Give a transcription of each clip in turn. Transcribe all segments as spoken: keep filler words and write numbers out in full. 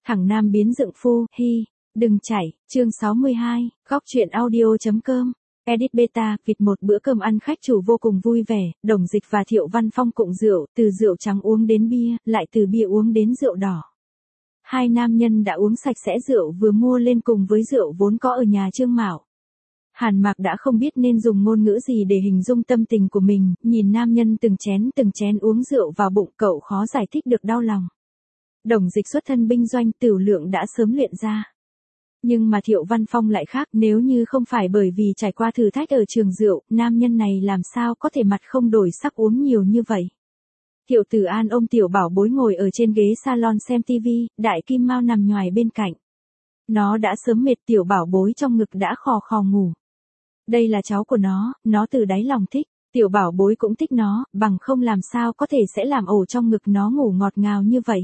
Thằng nam biến dựng phu, hi, đừng chảy, chương sáu mươi hai, góc truyện audio.com. Edit beta, vịt một bữa cơm ăn khách chủ vô cùng vui vẻ, Đồng Dịch và Thiệu Văn Phong cụng rượu, từ rượu trắng uống đến bia, lại từ bia uống đến rượu đỏ. Hai nam nhân đã uống sạch sẽ rượu vừa mua lên cùng với rượu vốn có ở nhà Trương Mạo. Hàn Mạc đã không biết nên dùng ngôn ngữ gì để hình dung tâm tình của mình, nhìn nam nhân từng chén từng chén uống rượu vào bụng, cậu khó giải thích được đau lòng. Đồng Dịch xuất thân binh doanh, tửu lượng đã sớm luyện ra. Nhưng mà Thiệu Văn Phong lại khác, nếu như không phải bởi vì trải qua thử thách ở trường rượu, nam nhân này làm sao có thể mặt không đổi sắc uống nhiều như vậy. Thiệu Tử An ôm tiểu bảo bối ngồi ở trên ghế salon xem tivi, Đại Kim Mao nằm nhoài bên cạnh. Nó đã sớm mệt, tiểu bảo bối trong ngực đã khò khò ngủ. Đây là cháu của nó, nó từ đáy lòng thích, tiểu bảo bối cũng thích nó, bằng không làm sao có thể sẽ làm ổ trong ngực nó ngủ ngọt ngào như vậy.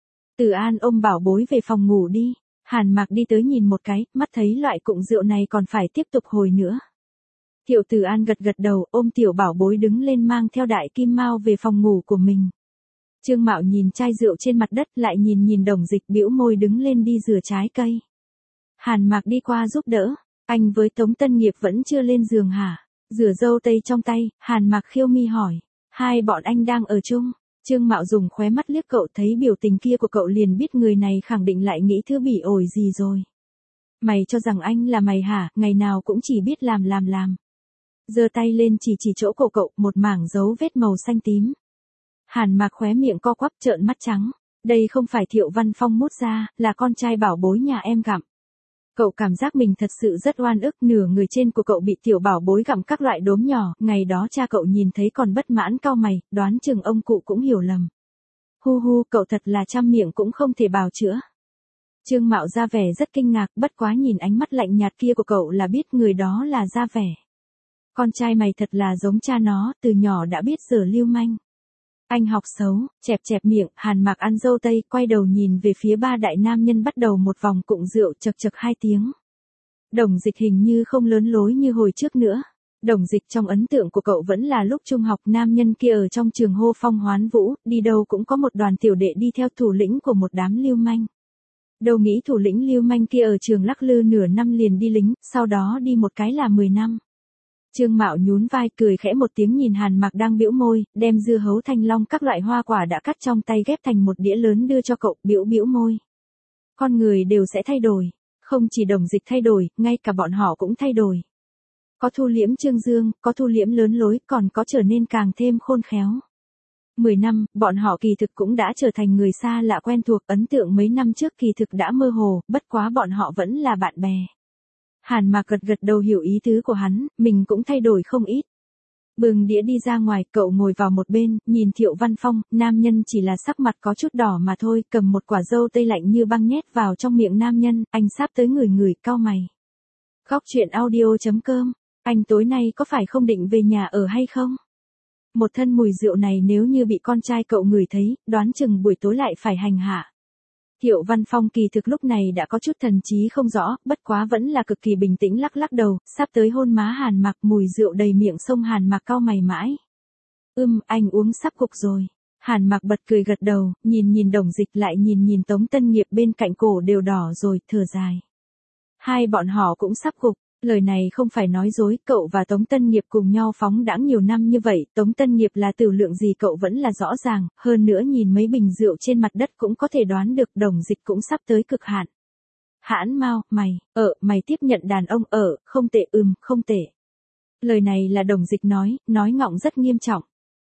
Tử An ôm bảo bối về phòng ngủ đi. Hàn Mạc đi tới nhìn một cái, mắt thấy loại cụng rượu này còn phải tiếp tục hồi nữa. Thiệu Tử An gật gật đầu, ôm tiểu bảo bối đứng lên mang theo Đại Kim Mao về phòng ngủ của mình. Trương Mạo nhìn chai rượu trên mặt đất, lại nhìn nhìn Đồng Dịch, bĩu môi đứng lên đi rửa trái cây. Hàn Mạc đi qua giúp đỡ, anh với Tống Tân Nghiệp vẫn chưa lên giường hả? Rửa dâu tây trong tay, Hàn Mạc khiêu mi hỏi, hai bọn anh đang ở chung. Trương Mạo dùng khóe mắt liếc cậu, thấy biểu tình kia của cậu liền biết người này khẳng định lại nghĩ thứ bỉ ổi gì rồi. Mày cho rằng anh là mày hả, ngày nào cũng chỉ biết làm làm làm. Giơ tay lên chỉ chỉ chỗ cổ cậu, một mảng dấu vết màu xanh tím. Hàn Mạc khóe miệng co quắp trợn mắt trắng, đây không phải Thiệu Văn Phong mút ra, là con trai bảo bối nhà em gặm. Cậu cảm giác mình thật sự rất oan ức, nửa người trên của cậu bị tiểu bảo bối gặm các loại đốm nhỏ, ngày đó cha cậu nhìn thấy còn bất mãn cau mày, đoán chừng ông cụ cũng hiểu lầm. Hu hu, cậu thật là trăm miệng cũng không thể bào chữa. Trương Mạo ra vẻ rất kinh ngạc, bất quá nhìn ánh mắt lạnh nhạt kia của cậu là biết người đó là ra vẻ. Con trai mày thật là giống cha nó, từ nhỏ đã biết giở lưu manh. Anh học xấu, chẹp chẹp miệng, Hàn Mạc ăn dâu tây, quay đầu nhìn về phía ba đại nam nhân bắt đầu một vòng cụng rượu, chật chật hai tiếng. Đồng Dịch hình như không lớn lối như hồi trước nữa. Đồng Dịch trong ấn tượng của cậu vẫn là lúc trung học, nam nhân kia ở trong trường hô phong hoán vũ, đi đâu cũng có một đoàn tiểu đệ đi theo thủ lĩnh của một đám lưu manh. Đâu nghĩ thủ lĩnh lưu manh kia ở trường lắc lư nửa năm liền đi lính, sau đó đi một cái là mười năm. Trương Mạo nhún vai cười khẽ một tiếng nhìn Hàn Mạc đang bĩu môi, đem dưa hấu thanh long các loại hoa quả đã cắt trong tay ghép thành một đĩa lớn đưa cho cậu, bĩu bĩu môi. Con người đều sẽ thay đổi, không chỉ Đồng Dịch thay đổi, ngay cả bọn họ cũng thay đổi. Có thu liễm Trương Dương, có thu liễm lớn lối, còn có trở nên càng thêm khôn khéo. Mười năm, bọn họ kỳ thực cũng đã trở thành người xa lạ quen thuộc, ấn tượng mấy năm trước kỳ thực đã mơ hồ, bất quá bọn họ vẫn là bạn bè. Hàn Mạc gật gật đầu hiểu ý tứ của hắn, mình cũng thay đổi không ít. Bừng đĩa đi ra ngoài, cậu ngồi vào một bên, nhìn Thiệu Văn Phong, nam nhân chỉ là sắc mặt có chút đỏ mà thôi, cầm một quả dâu tây lạnh như băng nhét vào trong miệng nam nhân, anh sắp tới người người, cau mày. Góc truyện audio.com, anh tối nay có phải không định về nhà ở hay không? Một thân mùi rượu này nếu như bị con trai cậu ngửi thấy, đoán chừng buổi tối lại phải hành hạ. Thiệu Văn Phong kỳ thực lúc này đã có chút thần trí không rõ, bất quá vẫn là cực kỳ bình tĩnh lắc lắc đầu, sắp tới hôn má Hàn Mạc, mùi rượu đầy miệng sông Hàn Mạc cau mày mãi. Ưm, anh uống sắp cục rồi. Hàn Mạc bật cười gật đầu, nhìn nhìn Đồng Dịch lại nhìn nhìn Tống Tân Nghiệp bên cạnh cổ đều đỏ rồi, thở dài. Hai bọn họ cũng sắp cục. Lời này không phải nói dối, cậu và Tống Tân Nghiệp cùng nhau phóng đãng nhiều năm như vậy, Tống Tân Nghiệp là tửu lượng gì cậu vẫn là rõ ràng, hơn nữa nhìn mấy bình rượu trên mặt đất cũng có thể đoán được Đồng Dịch cũng sắp tới cực hạn. Hãn Mao, mày, ở, mày tiếp nhận đàn ông ở, không tệ ừm, không tệ. Lời này là Đồng Dịch nói, nói ngọng rất nghiêm trọng.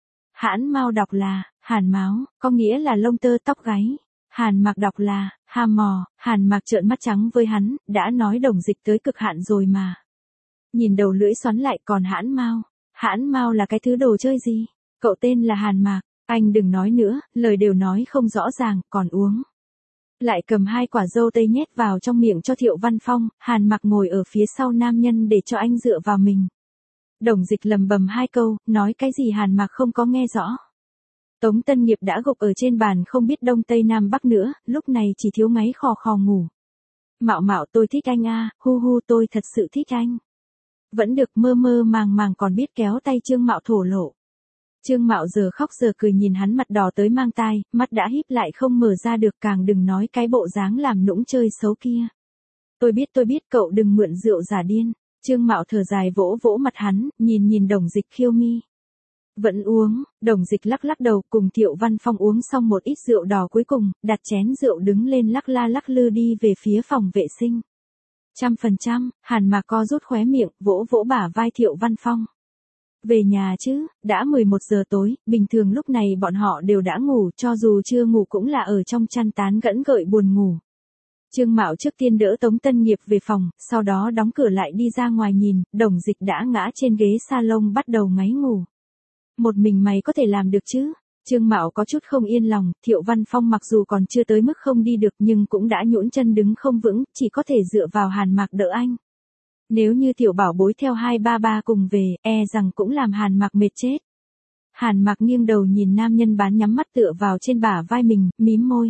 Hãn Mao đọc là, Hàn Máo, có nghĩa là lông tơ tóc gáy. Hàn Mạc đọc là, hàm mò, Hàn Mạc trợn mắt trắng với hắn, đã nói Đồng Dịch tới cực hạn rồi mà. Nhìn đầu lưỡi xoắn lại, còn Hãn Mao. Hãn Mao là cái thứ đồ chơi gì? Cậu tên là Hàn Mạc, anh đừng nói nữa, lời đều nói không rõ ràng, còn uống. Lại cầm hai quả dâu tây nhét vào trong miệng cho Thiệu Văn Phong, Hàn Mạc ngồi ở phía sau nam nhân để cho anh dựa vào mình. Đồng Dịch lầm bầm hai câu, nói cái gì Hàn Mạc không có nghe rõ. Tống Tân Nghiệp đã gục ở trên bàn không biết đông tây nam bắc nữa, lúc này chỉ thiếu máy khò khò ngủ. Mạo Mạo tôi thích anh a, hu hu tôi thật sự thích anh. Vẫn được, mơ mơ màng màng còn biết kéo tay Trương Mạo thổ lộ. Trương Mạo giờ khóc giờ cười nhìn hắn mặt đỏ tới mang tai, mắt đã híp lại không mở ra được, càng đừng nói cái bộ dáng làm nũng chơi xấu kia. Tôi biết tôi biết, cậu đừng mượn rượu giả điên. Trương Mạo thở dài vỗ vỗ mặt hắn, nhìn nhìn Đồng Dịch khiêu mi. Vẫn uống. Đồng Dịch lắc lắc đầu, cùng Thiệu Văn Phong uống xong một ít rượu đỏ cuối cùng, đặt chén rượu đứng lên lắc la lắc lư đi về phía phòng vệ sinh. Trăm phần trăm. Hàn Mạc co rút khóe miệng, vỗ vỗ bả vai Thiệu Văn Phong. Về nhà chứ, đã mười một giờ tối, bình thường lúc này bọn họ đều đã ngủ, cho dù chưa ngủ cũng là ở trong chăn tán gẫy gợi buồn ngủ. Trương Mạo trước tiên đỡ Tống Tân Nghiệp về phòng, sau đó đóng cửa lại đi ra ngoài nhìn, Đồng Dịch đã ngã trên ghế salon bắt đầu ngáy ngủ. Một mình mày có thể làm được chứ? Trương Mạo có chút không yên lòng, Thiệu Văn Phong mặc dù còn chưa tới mức không đi được nhưng cũng đã nhũn chân đứng không vững, chỉ có thể dựa vào Hàn Mạc đỡ anh. Nếu như tiểu bảo bối theo hai ba ba cùng về, e rằng cũng làm Hàn Mạc mệt chết. Hàn Mạc nghiêng đầu nhìn nam nhân bán nhắm mắt tựa vào trên bả vai mình, mím môi.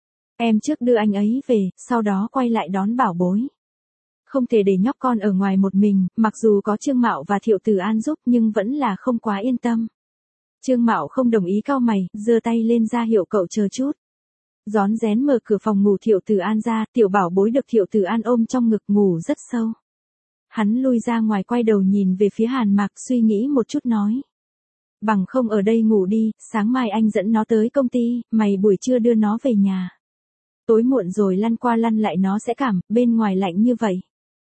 Em trước đưa anh ấy về, sau đó quay lại đón bảo bối. Không thể để nhóc con ở ngoài một mình, mặc dù có Trương Mạo và Thiệu Từ An giúp nhưng vẫn là không quá yên tâm. Trương Mạo không đồng ý, cau mày, giơ tay lên ra hiệu cậu chờ chút. Rón rén mở cửa phòng ngủ Thiệu Từ An ra, tiểu bảo bối được Thiệu Từ An ôm trong ngực ngủ rất sâu. Hắn lui ra ngoài quay đầu nhìn về phía Hàn Mạc, suy nghĩ một chút nói. Bằng không ở đây ngủ đi, sáng mai anh dẫn nó tới công ty, mày buổi trưa đưa nó về nhà. Tối muộn rồi lăn qua lăn lại nó sẽ cảm, bên ngoài lạnh như vậy.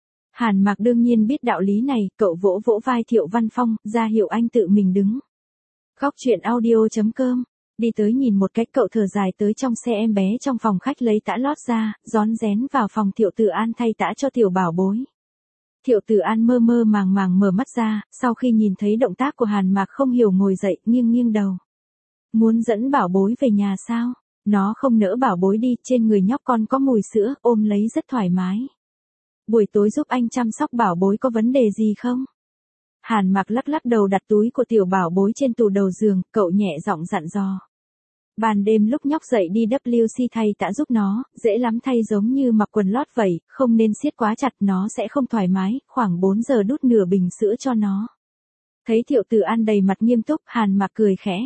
Hàn Mạc đương nhiên biết đạo lý này, cậu vỗ vỗ vai Thiệu Văn Phong, ra hiệu anh tự mình đứng. Góc truyện audio chấm com, đi tới nhìn một cách, cậu thở dài tới trong xe em bé trong phòng khách lấy tã lót ra, rón rén vào phòng Thiệu Từ An thay tã cho tiểu bảo bối. Thiệu Từ An mơ mơ màng màng mở mắt ra, sau khi nhìn thấy động tác của Hàn Mạc không hiểu ngồi dậy, nghiêng nghiêng đầu. Muốn dẫn bảo bối về nhà sao? Nó không nỡ bảo bối đi, trên người nhóc con có mùi sữa, ôm lấy rất thoải mái. Buổi tối giúp anh chăm sóc bảo bối có vấn đề gì không? Hàn Mạc lắc lắc đầu, đặt túi của tiểu bảo bối trên tủ đầu giường, cậu nhẹ giọng dặn dò. Ban đêm lúc nhóc dậy đi vê kép xê thay tã giúp nó, dễ lắm thay giống như mặc quần lót vậy, không nên siết quá chặt, nó sẽ không thoải mái, khoảng bốn giờ đút nửa bình sữa cho nó. Thấy Thiệu Từ An đầy mặt nghiêm túc, Hàn Mạc cười khẽ.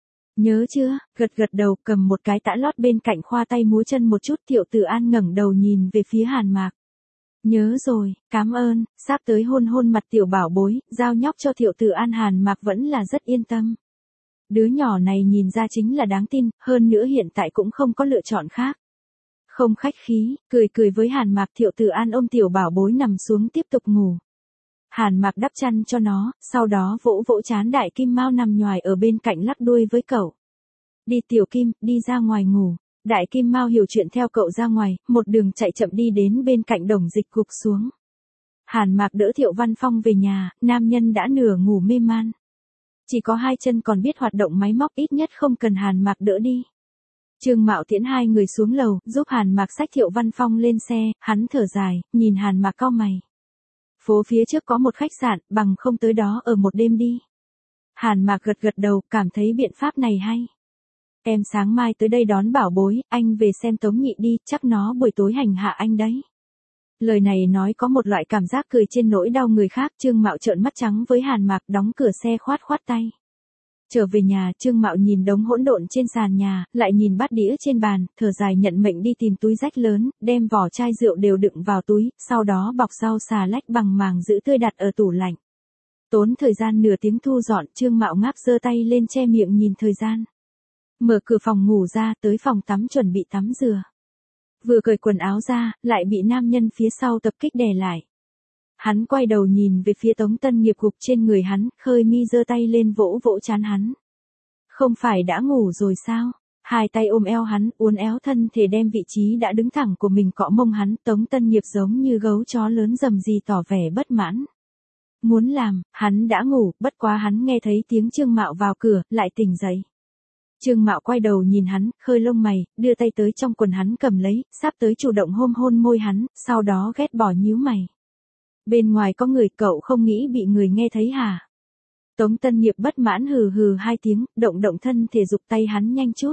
Nhớ chưa, gật gật đầu, cầm một cái tã lót bên cạnh khoa tay múa chân một chút. Thiệu Từ An ngẩng đầu nhìn về phía Hàn Mạc. Nhớ rồi, cảm ơn. Sắp tới hôn hôn mặt tiểu bảo bối, giao nhóc cho Thiệu Từ An. Hàn Mạc vẫn là rất yên tâm. Đứa nhỏ này nhìn ra chính là đáng tin, hơn nữa hiện tại cũng không có lựa chọn khác. Không khách khí, cười cười với Hàn Mạc. Thiệu Từ An ôm tiểu bảo bối nằm xuống tiếp tục ngủ. Hàn Mạc đắp chăn cho nó, sau đó vỗ vỗ trán Đại Kim Mao nằm nhoài ở bên cạnh lắc đuôi với cậu. Đi Tiểu Kim, đi ra ngoài ngủ. Đại Kim Mao hiểu chuyện theo cậu ra ngoài, một đường chạy chậm đi đến bên cạnh Đồng Dịch gục xuống. Hàn Mạc đỡ Thiệu Văn Phong về nhà, nam nhân đã nửa ngủ mê man. Chỉ có hai chân còn biết hoạt động máy móc, ít nhất không cần Hàn Mạc đỡ đi. Trương Mạo tiễn hai người xuống lầu, giúp Hàn Mạc xách Thiệu Văn Phong lên xe, hắn thở dài, nhìn Hàn Mạc cau mày. Phố phía trước có một khách sạn, bằng không tới đó ở một đêm đi. Hàn Mạc gật gật đầu, cảm thấy biện pháp này hay. Em sáng mai tới đây đón bảo bối, anh về xem Tống Nhị đi, chắc nó buổi tối hành hạ anh đấy. Lời này nói có một loại cảm giác cười trên nỗi đau người khác. Trương Mạo trợn mắt trắng với Hàn Mạc, đóng cửa xe khoát khoát tay. Trở về nhà, Trương Mạo nhìn đống hỗn độn trên sàn nhà, lại nhìn bát đĩa trên bàn, thở dài nhận mệnh đi tìm túi rách lớn, đem vỏ chai rượu đều đựng vào túi, sau đó bọc rau xà lách bằng màng giữ tươi đặt ở tủ lạnh. Tốn thời gian nửa tiếng thu dọn, Trương Mạo ngáp giơ tay lên che miệng nhìn thời gian. Mở cửa phòng ngủ ra, tới phòng tắm chuẩn bị tắm rửa. Vừa cởi quần áo ra, lại bị nam nhân phía sau tập kích đè lại. Hắn quay đầu nhìn về phía Tống Tân Nghiệp gục trên người hắn, khơi mi giơ tay lên vỗ vỗ trán hắn. Không phải đã ngủ rồi sao? Hai tay ôm eo hắn, uốn éo thân thể đem vị trí đã đứng thẳng của mình cọ mông hắn. Tống Tân Nghiệp giống như gấu chó lớn rầm rì tỏ vẻ bất mãn. Muốn làm, hắn đã ngủ, bất quá hắn nghe thấy tiếng Trương Mạo vào cửa, lại tỉnh dậy. Trương Mạo quay đầu nhìn hắn, khơi lông mày, đưa tay tới trong quần hắn cầm lấy, sắp tới chủ động hôn hôn môi hắn, sau đó ghét bỏ nhíu mày. Bên ngoài có người, cậu không nghĩ bị người nghe thấy hả? Tống Tân Nghiệp bất mãn hừ hừ hai tiếng, động động thân thể giục tay hắn nhanh chút.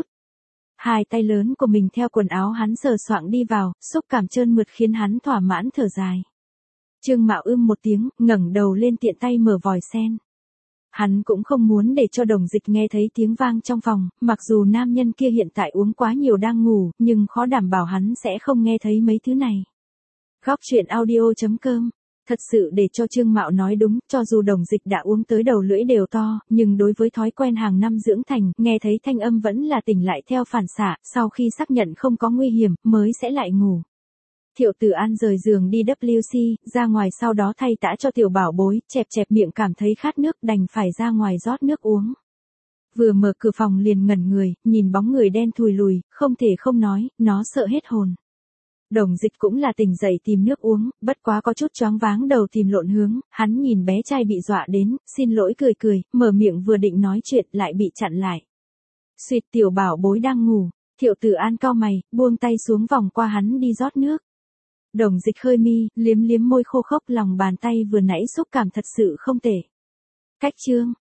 Hai tay lớn của mình theo quần áo hắn sờ soạng đi vào, xúc cảm trơn mượt khiến hắn thỏa mãn thở dài. Trương Mạo ưm một tiếng, ngẩng đầu lên tiện tay mở vòi sen. hắn cũng không muốn để cho Đồng Dịch nghe thấy tiếng vang trong phòng, mặc dù nam nhân kia hiện tại uống quá nhiều đang ngủ, nhưng khó đảm bảo hắn sẽ không nghe thấy mấy thứ này. Góc truyện audio chấm com. Thật sự để cho Trương Mạo nói đúng, cho dù Đồng Dịch đã uống tới đầu lưỡi đều to, nhưng đối với thói quen hàng năm dưỡng thành, nghe thấy thanh âm vẫn là tỉnh lại theo phản xạ, sau khi xác nhận không có nguy hiểm, mới sẽ lại ngủ. Thiệu Tử An rời giường đi vê kép xê, ra ngoài sau đó thay tã cho tiểu bảo bối, chẹp chẹp miệng cảm thấy khát nước đành phải ra ngoài rót nước uống. Vừa mở cửa phòng liền ngẩn người, nhìn bóng người đen thùi lùi, không thể không nói, nó sợ hết hồn. Đồng Dịch cũng là tỉnh dậy tìm nước uống, bất quá có chút choáng váng đầu tìm lộn hướng, hắn nhìn bé trai bị dọa đến, xin lỗi cười cười, mở miệng vừa định nói chuyện lại bị chặn lại. Xuyệt tiểu bảo bối đang ngủ, Thiệu Tử An cau mày, buông tay xuống vòng qua hắn đi rót nước. Đồng Dịch khơi mi, liếm liếm môi khô khốc lòng bàn tay vừa nãy xúc cảm thật sự không tệ. Cách chương.